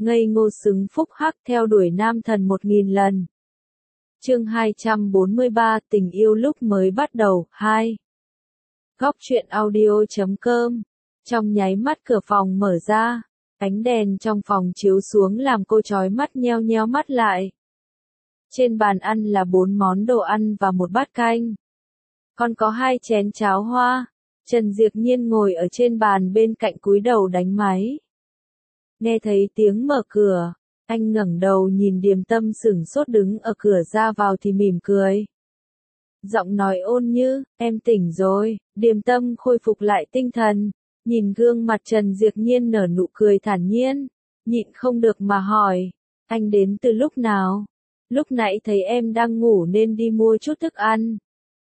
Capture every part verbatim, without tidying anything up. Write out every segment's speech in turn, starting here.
ngây ngô xứng phúc hắc theo đuổi nam thần một nghìn lần. Chương hai trăm bốn mươi ba, tình yêu lúc mới bắt đầu, hai. Góc truyện audio chấm com. Trong nháy mắt cửa phòng mở ra, ánh đèn trong phòng chiếu xuống làm cô chói mắt nheo nheo mắt lại. Trên bàn ăn là bốn món đồ ăn và một bát canh. Còn có hai chén cháo hoa. Trần Diệp Nhiên ngồi ở trên bàn bên cạnh cúi đầu đánh máy. Nghe thấy tiếng mở cửa, anh ngẩng đầu nhìn Điềm Tâm sửng sốt đứng ở cửa ra vào thì mỉm cười. Giọng nói ôn như, em tỉnh rồi. Điềm Tâm khôi phục lại tinh thần, nhìn gương mặt Trần Diệp Nhiên nở nụ cười thản nhiên, nhịn không được mà hỏi, anh đến từ lúc nào? Lúc nãy thấy em đang ngủ nên đi mua chút thức ăn.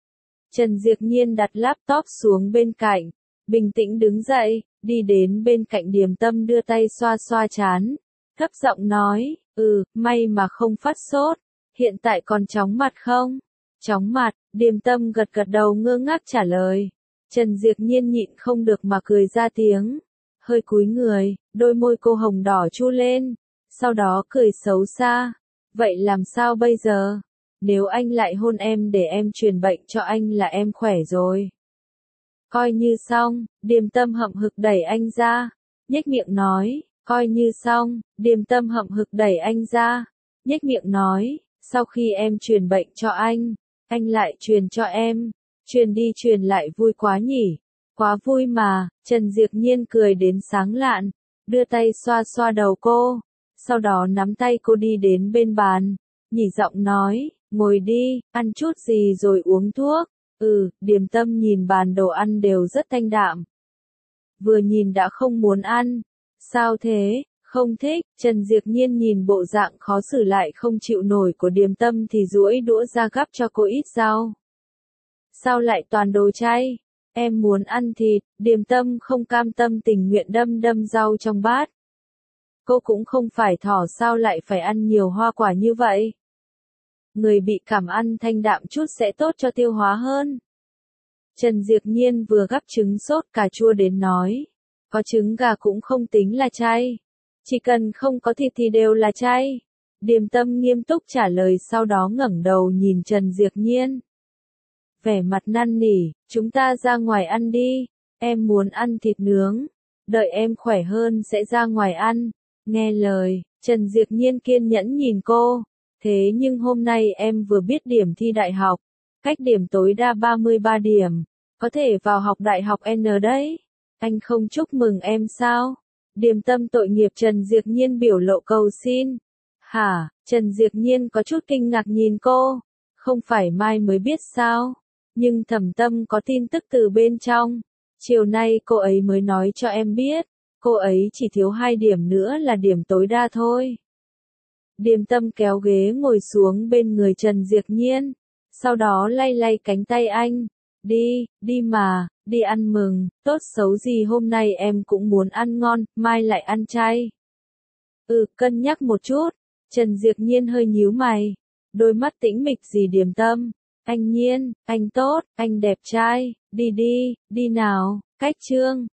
Trần Diệp Nhiên đặt laptop xuống bên cạnh, bình tĩnh đứng dậy, đi đến bên cạnh Điềm Tâm đưa tay xoa xoa trán, thấp giọng nói, ừ, may mà không phát sốt, hiện tại còn chóng mặt không? Chóng mặt, Điềm Tâm gật gật đầu ngơ ngác trả lời. Trần Diệp Nhiên nhịn không được mà cười ra tiếng, hơi cúi người, đôi môi cô hồng đỏ chu lên, sau đó cười xấu xa, vậy làm sao bây giờ? Nếu anh lại hôn em để em truyền bệnh cho anh là em khỏe rồi. Coi như xong, Điềm Tâm hậm hực đẩy anh ra, nhếch miệng nói, coi như xong, Điềm Tâm hậm hực đẩy anh ra, nhếch miệng nói, sau khi em truyền bệnh cho anh, anh lại truyền cho em, truyền đi truyền lại vui quá nhỉ, quá vui mà. Trần Diệp Nhiên cười đến sáng lạn, đưa tay xoa xoa đầu cô, sau đó nắm tay cô đi đến bên bàn, nhỉ giọng nói, ngồi đi, ăn chút gì rồi uống thuốc. Ừ, Điềm Tâm nhìn bàn đồ ăn đều rất thanh đạm. Vừa nhìn đã không muốn ăn. Sao thế, không thích? Trần Diệp Nhiên nhìn bộ dạng khó xử lại không chịu nổi của Điềm Tâm thì duỗi đũa ra gắp cho cô ít rau. Sao lại toàn đồ chay? Em muốn ăn thịt. Điềm Tâm không cam tâm tình nguyện đâm đâm rau trong bát. Cô cũng không phải thỏ sao lại phải ăn nhiều hoa quả như vậy? Người bị cảm ăn thanh đạm chút sẽ tốt cho tiêu hóa hơn. Trần Diệp Nhiên vừa gắp trứng sốt cà chua đến nói, có trứng gà cũng không tính là chay, chỉ cần không có thịt thì đều là chay. Điềm Tâm nghiêm túc trả lời sau đó ngẩng đầu nhìn Trần Diệp Nhiên. Vẻ mặt năn nỉ, chúng ta ra ngoài ăn đi, em muốn ăn thịt nướng, đợi em khỏe hơn sẽ ra ngoài ăn. Nghe lời, Trần Diệp Nhiên kiên nhẫn nhìn cô. Thế nhưng hôm nay em vừa biết điểm thi đại học, cách điểm tối đa ba mươi ba điểm, có thể vào học đại học N đấy. Anh không chúc mừng em sao? Điềm Tâm tội nghiệp Trần Diệp Nhiên biểu lộ cầu xin. Hả? Trần Diệp Nhiên có chút kinh ngạc nhìn cô. Không phải mai mới biết sao? Nhưng Thẩm Tâm có tin tức từ bên trong. Chiều nay cô ấy mới nói cho em biết. Cô ấy chỉ thiếu hai điểm nữa là điểm tối đa thôi. Điềm Tâm kéo ghế ngồi xuống bên người Trần Diệp Nhiên, sau đó lay lay cánh tay anh, đi, đi mà, đi ăn mừng, tốt xấu gì hôm nay em cũng muốn ăn ngon, mai lại ăn chay. Ừ, cân nhắc một chút. Trần Diệp Nhiên hơi nhíu mày, đôi mắt tĩnh mịch gì Điềm Tâm, anh Nhiên, anh tốt, anh đẹp trai, đi đi, đi nào, cách chương.